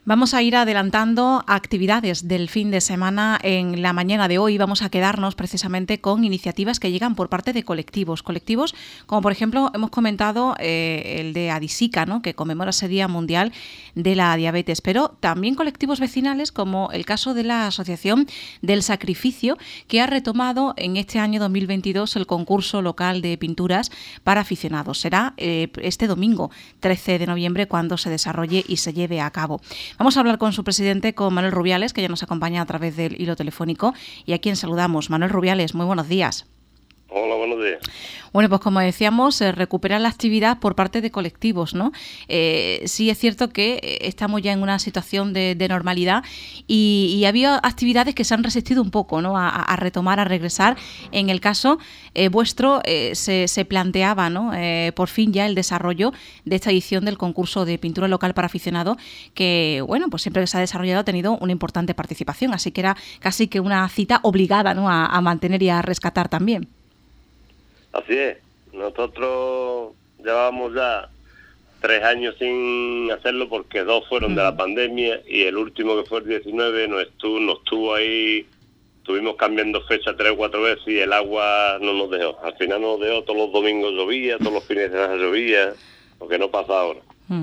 Vamos a ir adelantando actividades del fin de semana. En la mañana de hoy vamos a quedarnos precisamente con iniciativas que llegan por parte de colectivos como por ejemplo hemos comentado el de Adisica, ¿no?, que conmemora ese Día Mundial de la Diabetes, pero también colectivos vecinales como el caso de la Asociación del Sacrificio, que ha retomado en este año 2022 el concurso local de pinturas para aficionados. Será este domingo 13 de noviembre cuando se desarrolle y se lleve a cabo. Vamos a hablar con su presidente, con Manuel Rubiales, que ya nos acompaña a través del hilo telefónico y a quien saludamos. Manuel Rubiales, muy buenos días. Hola, buenos días. Bueno, pues como decíamos, recuperar la actividad por parte de colectivos, ¿no? Sí es cierto que estamos ya en una situación de normalidad y había actividades que se han resistido un poco, ¿no?, a retomar, a regresar. En el caso vuestro se planteaba, ¿no?, por fin ya el desarrollo de esta edición del concurso de pintura local para aficionados, que, bueno, pues siempre que se ha desarrollado ha tenido una importante participación, así que era casi que una cita obligada, ¿no?, a mantener y a rescatar también. Así es, nosotros llevábamos ya 3 años sin hacerlo porque 2 fueron de la pandemia y el último, que fue el 19, nos estuvo ahí, estuvimos cambiando fecha 3 o 4 veces y el agua no nos dejó. Al final nos dejó, todos los domingos llovía, todos los fines de semana llovía, lo que no pasa ahora.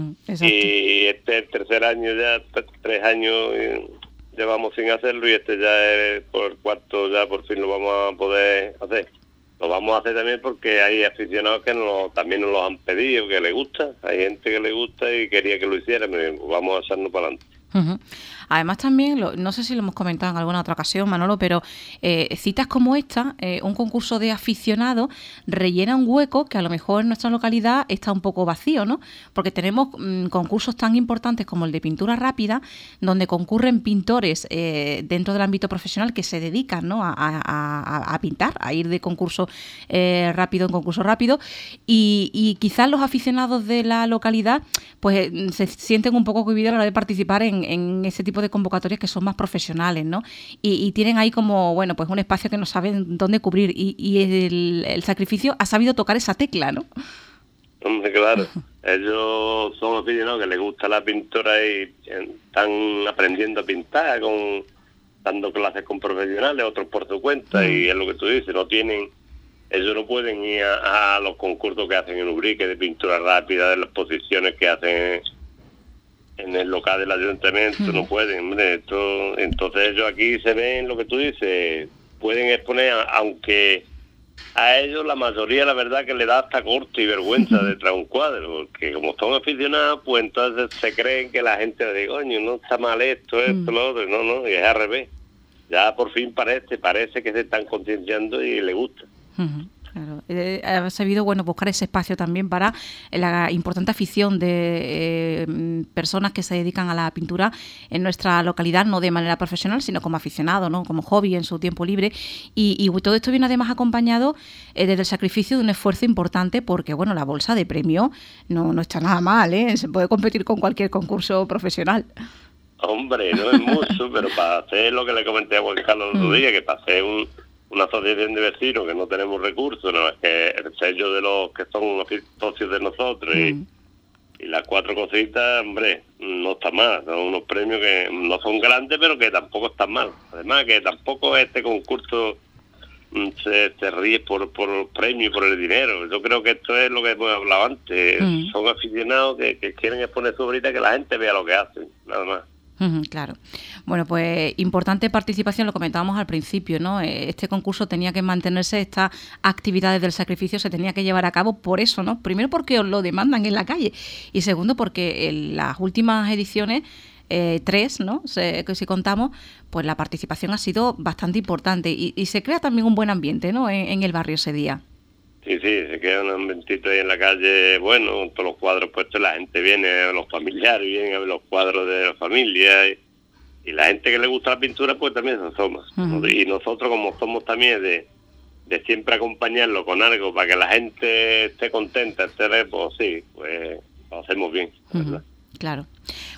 Y este es el tercer año ya, 3 años llevamos sin hacerlo y este ya es por el cuarto, ya por fin lo vamos a poder hacer. Lo vamos a hacer también porque hay aficionados que también nos lo han pedido, que les gusta. Hay gente que le gusta y quería que lo hiciéramos. Vamos a echarnos para adelante. Además también, no sé si lo hemos comentado en alguna otra ocasión, Manolo, pero citas como esta, un concurso de aficionados, rellena un hueco que a lo mejor en nuestra localidad está un poco vacío, ¿no? Porque tenemos concursos tan importantes como el de pintura rápida, donde concurren pintores dentro del ámbito profesional que se dedican, ¿no?, a pintar, a ir de concurso rápido en concurso rápido, y quizás los aficionados de la localidad pues se sienten un poco cohibidos a la hora de participar en ese tipo de convocatorias que son más profesionales, ¿no? Y tienen ahí como, bueno, pues un espacio que no saben dónde cubrir y el sacrificio ha sabido tocar esa tecla, ¿no? Hombre, claro. Ellos son aficionados que les gusta la pintura y están aprendiendo a pintar, dando clases con profesionales, otros por su cuenta, y es lo que tú dices, ellos no pueden ir a los concursos que hacen en Ubrique de pintura rápida, de las exposiciones que hacen en el local del ayuntamiento, no pueden, hombre, entonces ellos aquí se ven lo que tú dices, pueden exponer, aunque a ellos la mayoría, la verdad, que le da hasta corte y vergüenza detrás de un cuadro, porque como son aficionados, pues entonces se creen que la gente le dice, coño, no está mal esto, lo otro, no, y es al revés. Ya por fin parece que se están concienciando y les gusta. Claro. Ha sabido, bueno, buscar ese espacio también para la importante afición de personas que se dedican a la pintura en nuestra localidad, no de manera profesional, sino como aficionado, ¿no?, como hobby en su tiempo libre. Y todo esto viene además acompañado desde el sacrificio de un esfuerzo importante porque, bueno, la bolsa de premio no está nada mal, ¿eh? Se puede competir con cualquier concurso profesional. Hombre, no es mucho, pero para hacer lo que le comenté a Juan Carlos el otro día, que para hacer una asociación de vecinos que no tenemos recursos, no es que el sello de los que son socios de nosotros y las 4 cositas, hombre, no está mal. Son unos premios que no son grandes, pero que tampoco están mal. Además, que tampoco este concurso se ríe por el premio y por el dinero. Yo creo que esto es lo que hemos hablado antes. Son aficionados que quieren exponer su obra, que la gente vea lo que hacen, nada más. Claro. Bueno, pues importante participación, lo comentábamos al principio, ¿no? Este concurso tenía que mantenerse, estas actividades del sacrificio se tenía que llevar a cabo por eso, ¿no? Primero porque os lo demandan en la calle y segundo porque en las últimas ediciones, 3, ¿no?, que si contamos, pues la participación ha sido bastante importante y se crea también un buen ambiente, ¿no?, en el barrio ese día. Sí, se queda un ambientito ahí en la calle, bueno, con todos los cuadros puestos, la gente viene, los familiares vienen a ver los cuadros de la familia y la gente que le gusta la pintura pues también se asoma. Y nosotros, como somos también de siempre acompañarlo con algo para que la gente esté contenta, pues sí, pues lo hacemos bien, ¿verdad? Claro.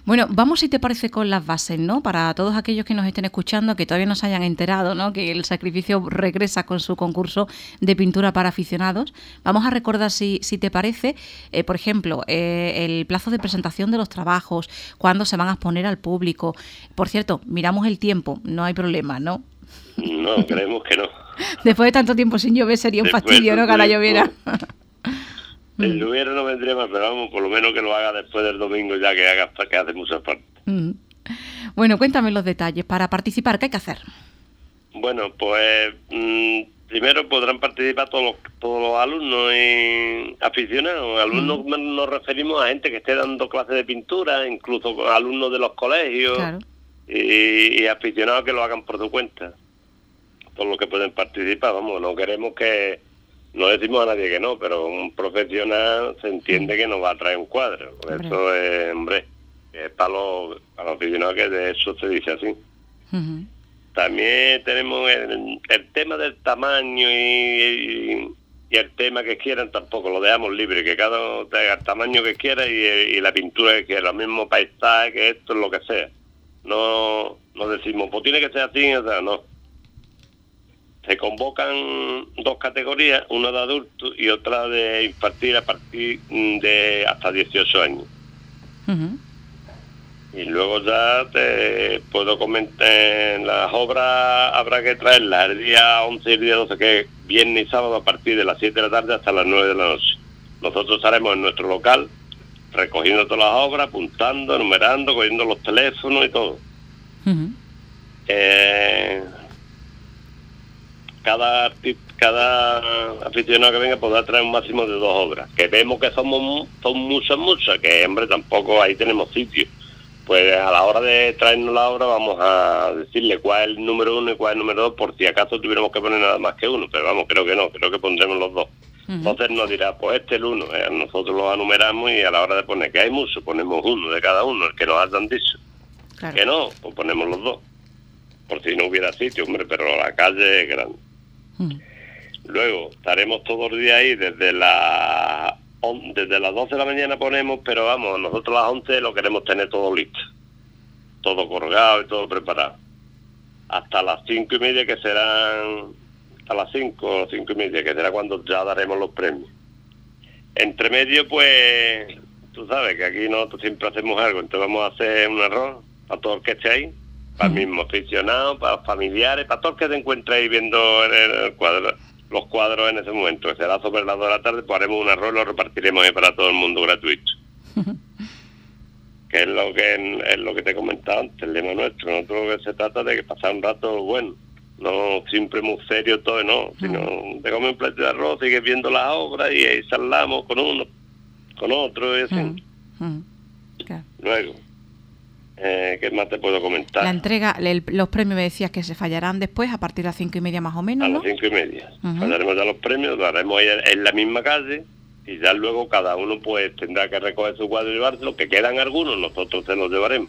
Bueno, vamos, si te parece, con las bases, ¿no? Para todos aquellos que nos estén escuchando, que todavía no se hayan enterado, ¿no? Que el Sacrificio regresa con su concurso de pintura para aficionados. Vamos a recordar, si te parece, por ejemplo, el plazo de presentación de los trabajos, cuándo se van a exponer al público. Por cierto, miramos el tiempo, no hay problema, ¿no? No, creemos que no. Después de tanto tiempo sin llover sería un fastidio, ¿no? Que ahora lloviera. Si lloviera no vendría más, pero vamos, por lo menos que lo haga después del domingo, ya que hace mucha falta. Bueno, cuéntame los detalles. Para participar, ¿qué hay que hacer? Bueno, pues primero podrán participar todos los alumnos y aficionados. Alumnos nos referimos a gente que esté dando clases de pintura, incluso alumnos de los colegios, claro. y aficionados que lo hagan por su cuenta. Todos los que pueden participar, vamos, no queremos que... No decimos a nadie que no, pero un profesional se entiende que nos va a traer un cuadro. Por eso es, hombre, es para los aficionados, que de eso se dice así. También tenemos el tema del tamaño y el tema que quieran, tampoco lo dejamos libre, que cada uno tenga el tamaño que quiera y la pintura que quiera, lo mismo paisaje, que esto, lo que sea. No decimos, pues tiene que ser así, o sea, no. Se convocan dos categorías, una de adultos y otra de infantil a partir de hasta 18 años. Y luego ya te puedo comentar, las obras habrá que traerlas el día 11 y el día 12, que es viernes y sábado, a partir de las 7 de la tarde hasta las 9 de la noche. Nosotros estaremos en nuestro local recogiendo todas las obras, apuntando, numerando, cogiendo los teléfonos y todo. Cada aficionado que venga podrá traer un máximo de 2 obras, que vemos que son muchas, que hombre, tampoco ahí tenemos sitio. Pues a la hora de traernos la obra vamos a decirle cuál es el número 1 y cuál es el número 2, por si acaso tuviéramos que poner nada más que uno, pero vamos, creo que no, creo que pondremos los 2. Entonces nos dirá, pues este es el 1, nosotros lo enumeramos y a la hora de poner que hay mucho, ponemos uno de cada uno, el que nos hayan dicho. Claro. Que no, pues ponemos los 2, por si no hubiera sitio, hombre, pero la calle es grande. Luego estaremos todos los días ahí desde las 12 de la mañana ponemos, pero vamos, nosotros a las 11 lo queremos tener todo listo, todo colgado y todo preparado, hasta las 5:30, que serán hasta las 5 o 5:30, que será cuando ya daremos los premios. Entre medio, pues tú sabes que aquí nosotros siempre hacemos algo, entonces vamos a hacer un arroz para todo el que esté ahí, para el mismo aficionado, para familiares, para todo el que se encuentre ahí viendo el cuadro, los cuadros en ese momento, que será sobre las 2 de la tarde, pues haremos un arroz y lo repartiremos ahí para todo el mundo gratuito. Que es lo que te he comentado antes, el lema nuestro. Nosotros lo que se trata de que pasar un rato bueno, no siempre muy serio todo, no, sino de comer un plato de arroz, sigues viendo las obras y ahí charlamos con uno, con otro, y así. Claro. Luego, ¿qué más te puedo comentar? La entrega, los premios me decías que se fallarán después, a partir de las 5:30 más o menos, ¿no? A las 5:30. Fallaremos ya los premios, lo haremos ahí en la misma calle, y ya luego cada uno pues tendrá que recoger su cuadro y llevárselo, que quedan algunos, nosotros se los llevaremos.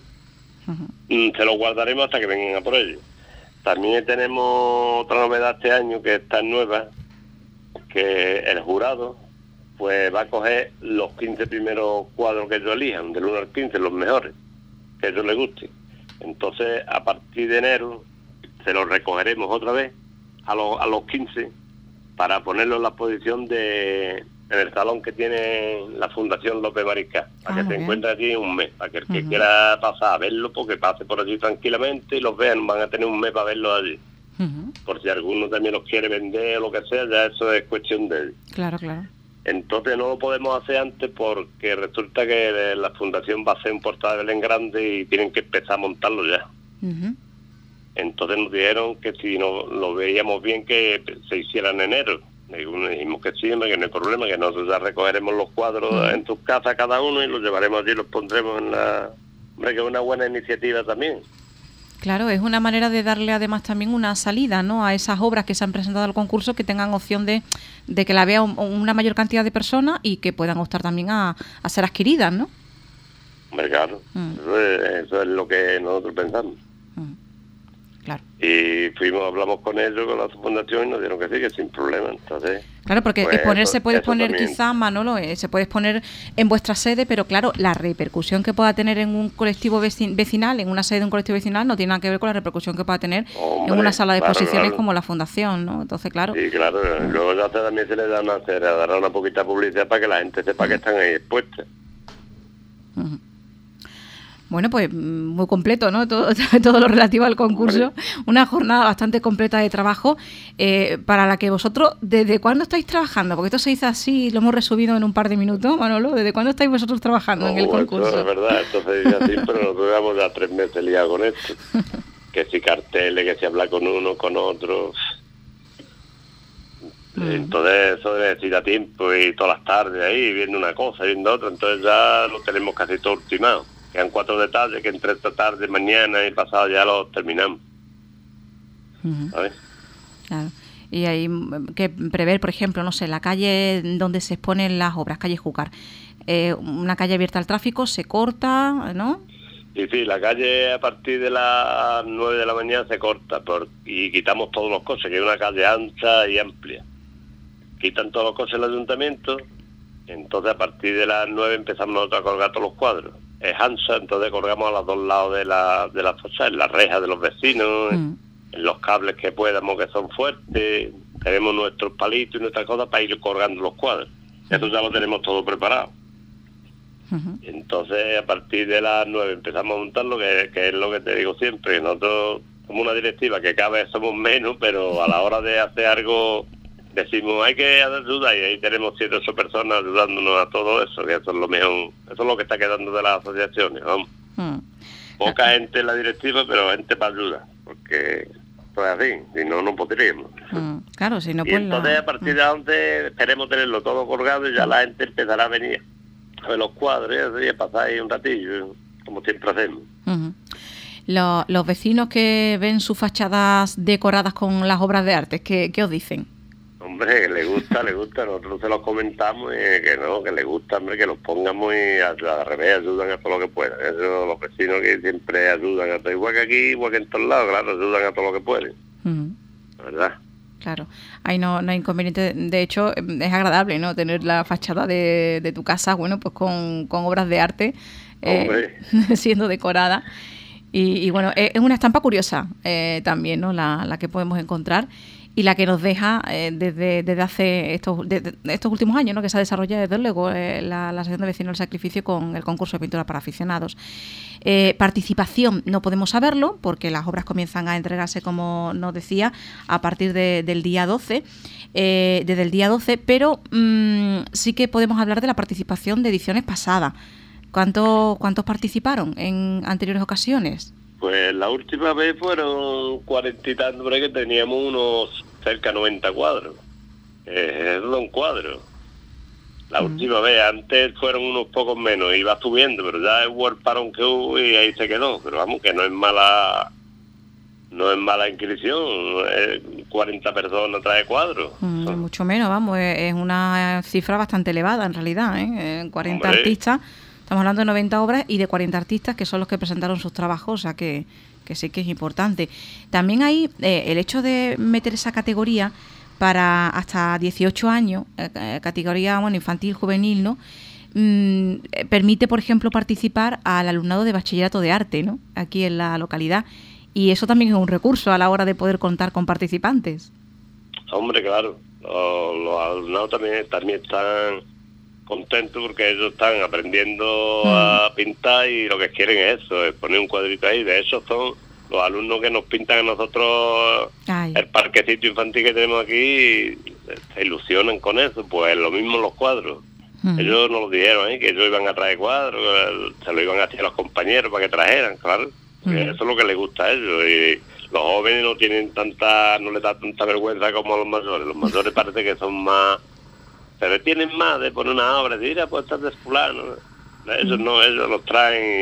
Se los guardaremos hasta que vengan a por ellos. También tenemos otra novedad este año, que está nueva, que el jurado pues va a coger los 15 primeros cuadros que ellos elijan, del 1 al 15, los mejores, que a ellos les guste. Entonces, a partir de enero, se los recogeremos otra vez a los 15 para ponerlos en la exposición en el salón que tiene la Fundación López Mariscal, para que se encuentre allí un mes, para que el que quiera pasar a verlo, porque pase por allí tranquilamente y los vean, van a tener un mes para verlos allí. Por si alguno también los quiere vender o lo que sea, ya eso es cuestión de él. Claro, claro. Entonces no lo podemos hacer antes porque resulta que la fundación va a hacer un portal de Belén grande y tienen que empezar a montarlo ya. Entonces nos dijeron que si no lo veíamos bien que se hiciera en enero. Dijimos que sí, que no hay problema, que nosotros ya recogeremos los cuadros en tus casas cada uno y los llevaremos allí y los pondremos en la... Hombre, que es una buena iniciativa también. Claro, es una manera de darle además también una salida, ¿no?, a esas obras que se han presentado al concurso, que tengan opción de que la vea una mayor cantidad de personas y que puedan optar también a ser adquiridas, ¿no? Hombre, claro, eso es lo que nosotros pensamos. Claro. Y hablamos con ellos, con la fundación, y nos dijeron que sí, que sin problema. Entonces, Claro, porque Pues exponer eso- se puede eso exponer también. quizás, Manolo, se puede exponer en vuestra sede, pero claro, la repercusión que pueda tener en un colectivo vecinal, en una sede de un colectivo vecinal, no tiene nada que ver con la repercusión que pueda tener en Hombre, una sala de claro, exposiciones claro. como la Fundación, ¿no? Entonces, claro. Sí, claro. Luego ya también se le dará una poquita de publicidad para que la gente sepa que están ahí expuestas. Ujú. Bueno, pues muy completo, ¿no? Todo, todo lo relativo al concurso. Hombre. Una jornada bastante completa de trabajo para la que vosotros, ¿desde cuándo estáis trabajando? Porque esto se dice así, lo hemos resumido en un par de minutos, Manolo. ¿Desde cuándo estáis vosotros trabajando en el Esto es concurso? verdad, esto se dice así, pero nosotros llevamos ya 3 meses liados con esto. Que si carteles, que si habla con uno, con otro. Entonces eso debe decir a tiempo y todas las tardes ahí viendo una cosa, viendo otra, entonces ya lo tenemos casi todo ultimado. Quedan 4 detalles que entre esta tarde, mañana y pasado ya los terminamos. Ujú. ¿Sabes? Claro. Y hay que prever, por ejemplo, no sé, la calle donde se exponen las obras, calle Júcar. Una calle abierta al tráfico, se corta, ¿no? Y sí, la calle a partir de las 9 de la mañana se corta y quitamos todos los coches, que es una calle ancha y amplia. Quitan todos los coches del ayuntamiento, entonces a partir de las 9 empezamos nosotros a colgar todos los cuadros. Es ancha, entonces colgamos a los dos lados de la fachada, en las rejas de los vecinos, en los cables que podamos, que son fuertes. Tenemos nuestros palitos y nuestras cosas para ir colgando los cuadros. Eso ya lo tenemos todo preparado. Entonces a partir de las 9 empezamos a montarlo, que es lo que te digo siempre. Nosotros somos una directiva que cada vez somos menos, pero a la hora de hacer algo decimos hay que ayudar, y ahí tenemos 7 o 8 personas ayudándonos a todo eso, que eso es lo mejor, eso es lo que está quedando de las asociaciones, vamos. Poca gente en la directiva, pero gente para ayudar, porque pues así, si no, no podríamos. Claro, si no, Y pues entonces a partir de donde esperemos tenerlo todo colgado y ya la gente empezará a venir a ver los cuadros y a pasar ahí un ratillo, como siempre hacemos. Los vecinos que ven sus fachadas decoradas con las obras de arte, ¿qué os dicen? Hombre, que le gusta, nosotros se los comentamos y que le gusta, hombre, que los pongamos y al revés, ayudan a todo lo que puedan. Eso, los vecinos que siempre ayudan a todo, igual que aquí, igual que en todos lados, claro, ayudan a todo lo que pueden. La verdad. Claro, ahí no hay inconveniente. De hecho, es agradable, ¿no? Tener la fachada de tu casa, bueno, pues con obras de arte siendo decorada. Y bueno, es una estampa curiosa también, ¿no? La que podemos encontrar y la que nos deja desde hace estos últimos años, ¿no? Que se ha desarrollado desde luego la Asociación de Vecinos del Sacrificio con el concurso de pintura para aficionados. Participación no podemos saberlo porque las obras comienzan a entregarse, como nos decía, a partir del día 12, desde el día 12, pero sí que podemos hablar de la participación de ediciones pasadas. ¿Cuántos participaron en anteriores ocasiones? Pues la última vez fueron 40 y tantos, que teníamos unos cerca de 90 cuadros. Es un cuadro. La última vez, antes fueron unos pocos menos, iba subiendo, pero ya hubo el parón que hubo y ahí se quedó. Pero vamos, que no es mala inscripción, 40 personas trae cuadros. Mucho menos, vamos, es una cifra bastante elevada en realidad, 40 artistas. Estamos hablando de 90 obras y de 40 artistas que son los que presentaron sus trabajos, o sea que sí que es importante. También hay el hecho de meter esa categoría para hasta 18 años, categoría infantil, juvenil, ¿no? Permite, por ejemplo, participar al alumnado de bachillerato de arte, ¿no? Aquí en la localidad. Y eso también es un recurso a la hora de poder contar con participantes. Hombre, claro. Los alumnados también están contentos porque ellos están aprendiendo a pintar y lo que quieren es eso, es poner un cuadrito ahí. De hecho son los alumnos que nos pintan a nosotros el parquecito infantil que tenemos aquí, se ilusionan con eso. Pues lo mismo los cuadros. Ellos nos lo dijeron, que ellos iban a traer cuadros, se lo iban a hacer a los compañeros para que trajeran, claro. Eso es lo que les gusta a ellos. Y los jóvenes no les da tanta vergüenza como a los mayores. Los mayores parece que son más, se detienen más de poner una obra, de ir a pues estar de fulano. Ellos no, ellos los traen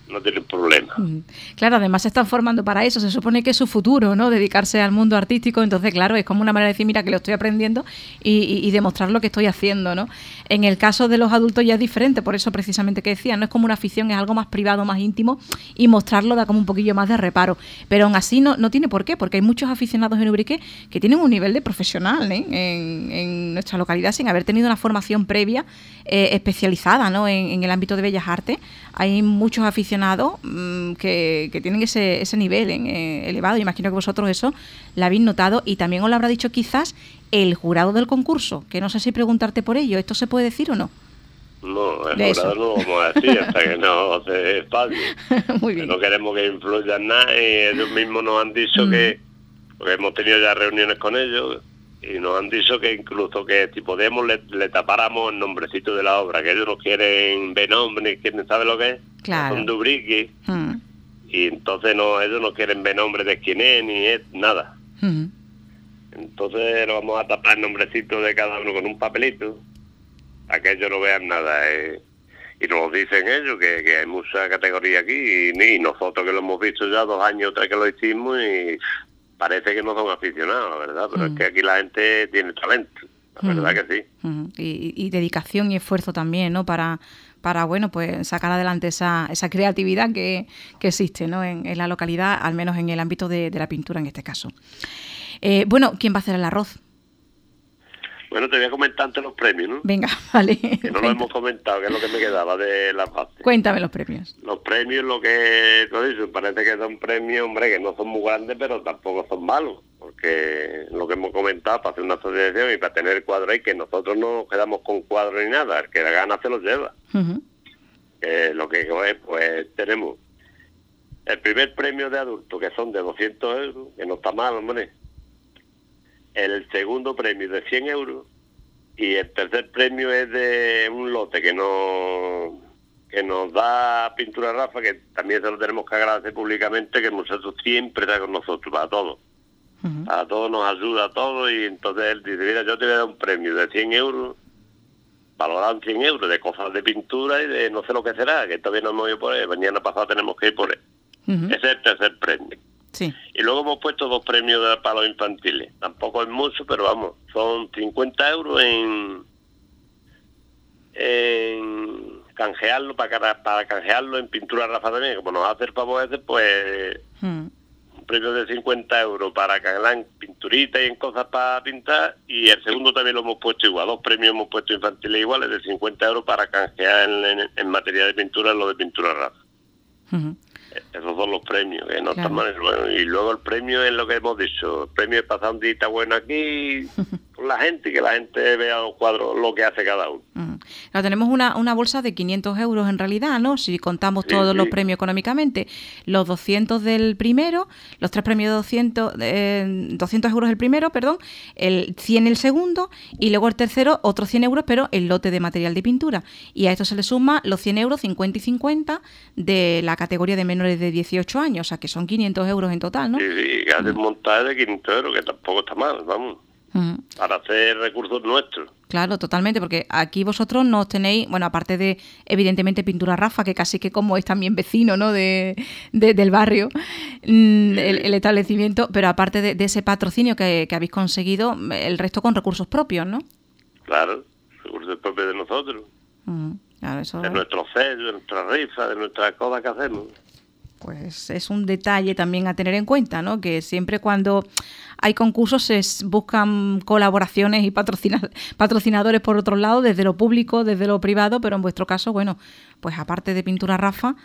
no tienen problema. Claro, además se están formando para eso, se supone que es su futuro, ¿no? Dedicarse al mundo artístico, entonces claro, es como una manera de decir, mira, que lo estoy aprendiendo y demostrar lo que estoy haciendo, ¿no? En el caso de los adultos ya es diferente, por eso precisamente que decía, no es como una afición, es algo más privado, más íntimo, y mostrarlo da como un poquillo más de reparo, pero aún así no tiene por qué, porque hay muchos aficionados en Ubrique que tienen un nivel de profesional, ¿eh? en nuestra localidad, sin haber tenido una formación previa especializada, ¿no? en el ámbito de Bellas Artes. Hay muchos aficionados que tienen ese nivel elevado. Imagino que vosotros eso lo habéis notado y también os lo habrá dicho quizás el jurado del concurso, que no sé si preguntarte por ello. ¿Esto se puede decir o no? No, el jurado no lo vamos a decir hasta que no se espacie. Muy bien. No queremos que influyan nada y ellos mismos nos han dicho que, porque hemos tenido ya reuniones con ellos, y nos han dicho que incluso que si podemos le tapáramos el nombrecito de la obra, que ellos no quieren ver nombre, quieren saber lo que es, claro. Son de Ubrique, y entonces ellos no quieren ver nombre de quién es, ni es, nada. Entonces lo vamos a tapar el nombrecito de cada uno con un papelito, para que ellos no vean nada. Y nos dicen ellos que hay mucha categoría aquí, y nosotros que lo hemos visto ya 2 años o 3 que lo hicimos, y parece que no son aficionados, la verdad, pero es que aquí la gente tiene talento, la verdad que sí. Y dedicación y esfuerzo también, ¿no? Para bueno, pues sacar adelante esa creatividad que existe, ¿no? En la localidad, al menos en el ámbito de la pintura en este caso. Bueno, ¿quién va a hacer el arroz? Bueno, te voy a comentar antes los premios, ¿no? Venga, vale. Que no lo hemos comentado, que es lo que me quedaba de las bases. Cuéntame los premios. Los premios, lo que tú dices, parece que son premios, hombre, que no son muy grandes, pero tampoco son malos. Porque lo que hemos comentado, para hacer una asociación y para tener cuadros ahí, que nosotros no quedamos con cuadros ni nada, el que la gana se los lleva. Lo que es, pues tenemos el primer premio de adulto, que son de 200 euros, que no está mal, hombre. El segundo premio de 100 euros y el tercer premio es de un lote que nos da Pintura Rafa, que también se lo tenemos que agradecer públicamente, que el muchacho siempre está con nosotros, para todo. A todos nos ayuda a todos, y entonces él dice, mira, yo te voy a dar un premio de 100 euros, valorado en 100 euros, de cosas de pintura y de no sé lo que será, que todavía no hemos ido por él, mañana pasado tenemos que ir por él. Ese es el tercer premio. Sí. Y luego hemos puesto 2 premios para los infantiles. Tampoco es mucho, pero vamos, son 50 euros en canjearlo, para canjearlo en Pintura Rafa también. Como nos hace el favor ese, pues un premio de 50 euros para canjear en pinturitas y en cosas para pintar. Y el segundo también lo hemos puesto igual. 2 premios hemos puesto infantiles iguales de 50 euros para canjear en materia de pintura, en lo de Pintura Rafa. Esos son los premios, que no están mal. Bueno, y luego el premio es lo que hemos dicho. El premio es pasar un día bueno aquí con la gente, y que la gente vea los cuadros, lo que hace cada uno. Claro, tenemos una bolsa de 500 euros en realidad, ¿no? Si contamos todos los premios económicamente. Los 200 del primero, los 3 premios de 200 euros el primero, perdón, el 100 el segundo, y luego el tercero, otros 100 euros, pero el lote de material de pintura. Y a esto se le suma los 100 euros, 50 y 50 de la categoría de menores de 18 años, o sea que son 500 euros en total, ¿no? Sí, que hace un montaje de 500 euros, que tampoco está mal, vamos. Para hacer recursos nuestros. Claro, totalmente, porque aquí vosotros nos tenéis, bueno, aparte de, evidentemente, Pintura Rafa, que casi que como es también vecino, ¿no?, del barrio, el establecimiento, pero aparte de ese patrocinio que habéis conseguido, el resto con recursos propios, ¿no? Claro, recursos propios de nosotros. Claro, eso... De nuestros sellos, de nuestras rifas, de nuestras cosas que hacemos. Pues es un detalle también a tener en cuenta, ¿no? Que siempre cuando hay concursos se buscan colaboraciones y patrocinadores por otro lado, desde lo público, desde lo privado, pero en vuestro caso, bueno, pues aparte de Pintura Rafa,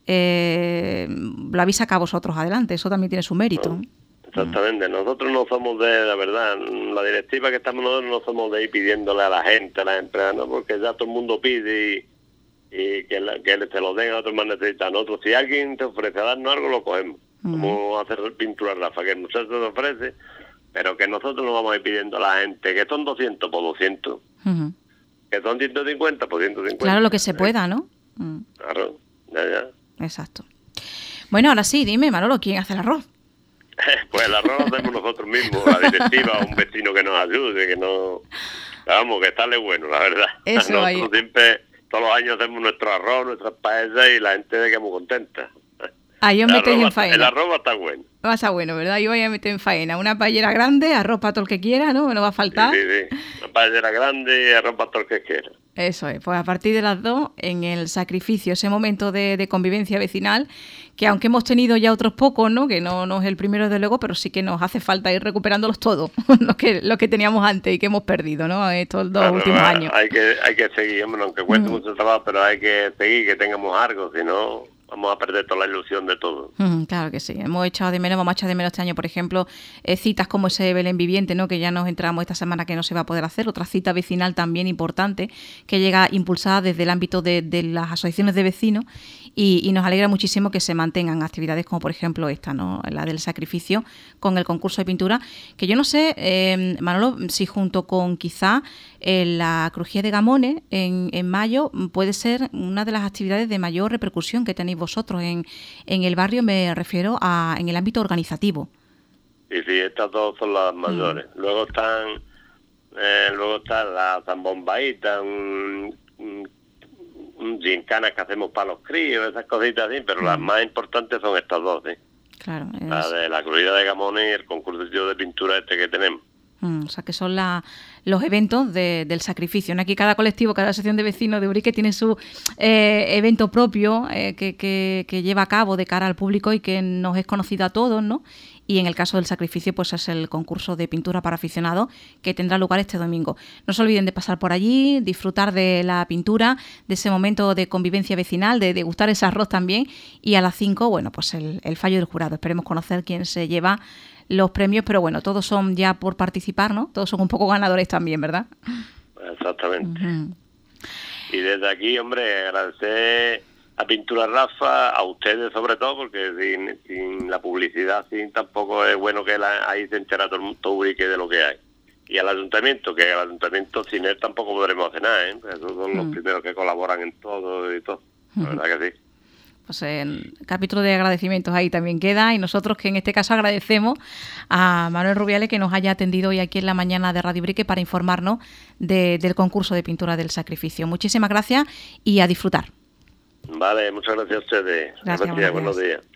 lo habéis sacado vosotros adelante, eso también tiene su mérito. Exactamente, nosotros no somos de, la verdad, la directiva que estamos nosotros no somos de ir pidiéndole a la gente, a las empresas, ¿no? Porque ya todo el mundo pide y que se lo den a otros más necesitados. Nosotros, si alguien te ofrece a darnos algo, lo cogemos. Como hacer Pintura Rafa, que el muchacho te ofrece, pero que nosotros no vamos a ir pidiendo a la gente que son 200 por 200, que son 150 por 150. Claro, lo que se pueda, ¿no? Claro, ya. Exacto. Bueno, ahora sí, dime, Manolo, ¿quién hace el arroz? Pues el arroz lo hacemos nosotros mismos, la directiva, un vecino que nos ayude, que no... Vamos, que sale bueno, la verdad. Eso nosotros siempre todos los años hacemos nuestro arroz, nuestras paellas y la gente de que muy contenta. Ahí os metéis en faena. El arroz va a estar bueno. Va a estar bueno, ¿verdad? Yo voy a meter en faena una paellera grande, arroz para todo el que quiera, ¿no? No va a faltar. Sí. Una paellera grande y arroz para todo el que quiera. Eso es, pues a partir de las 2, en el sacrificio, ese momento de convivencia vecinal, que aunque hemos tenido ya otros pocos, ¿no? Que no es el primero de luego, pero sí que nos hace falta ir recuperándolos todos, los que teníamos antes y que hemos perdido, ¿no? Estos 2 últimos años. Hay que seguir, hombre, aunque cueste mucho trabajo, pero hay que seguir, que tengamos algo, si no vamos a perder toda la ilusión de todo. Claro que sí. Vamos a echar de menos este año, por ejemplo, citas como ese Belén Viviente, ¿no? Que ya nos entramos esta semana que no se va a poder hacer. Otra cita vecinal también importante que llega impulsada desde el ámbito de las asociaciones de vecinos y nos alegra muchísimo que se mantengan actividades como, por ejemplo, esta, ¿no? La del sacrificio con el concurso de pintura, que yo no sé, Manolo, si junto con quizá la crujía de Gamones en mayo puede ser una de las actividades de mayor repercusión que tenéis vosotros en el barrio, me refiero en el ámbito organizativo. Sí, estas dos son las mayores. Luego está la zambombaíta, gincanas que hacemos para los críos, esas cositas así, pero las más importantes son estas dos, ¿sí? Claro. La de la crujía de Gamones y el concurso de pintura que tenemos. O sea, que son los eventos del sacrificio, ¿no? Aquí cada colectivo, cada asociación de vecinos de Urique tiene su evento propio que lleva a cabo de cara al público y que nos es conocido a todos, ¿no? Y en el caso del sacrificio, pues es el concurso de pintura para aficionados que tendrá lugar este domingo. No se olviden de pasar por allí, disfrutar de la pintura, de ese momento de convivencia vecinal, de degustar ese arroz también. Y a las 5, bueno, pues el fallo del jurado. Esperemos conocer quién se lleva los premios, pero bueno, todos son ya por participar, ¿no? Todos son un poco ganadores también, ¿verdad? Exactamente. Y desde aquí, hombre, agradecer a Pintura Rafa, a ustedes sobre todo, porque sin la publicidad tampoco es bueno que ahí se entera todo Urique de lo que hay. Y al ayuntamiento, que al ayuntamiento sin él tampoco podremos hacer nada, ¿eh? Esos son los primeros que colaboran en todo y todo. La verdad que sí. Pues el capítulo de agradecimientos ahí también queda, y nosotros que en este caso agradecemos a Manuel Rubiales que nos haya atendido hoy aquí en la mañana de Radio Urique para informarnos del concurso de pintura del sacrificio. Muchísimas gracias y a disfrutar. Vale, muchas gracias a ustedes. Gracias, buenos días.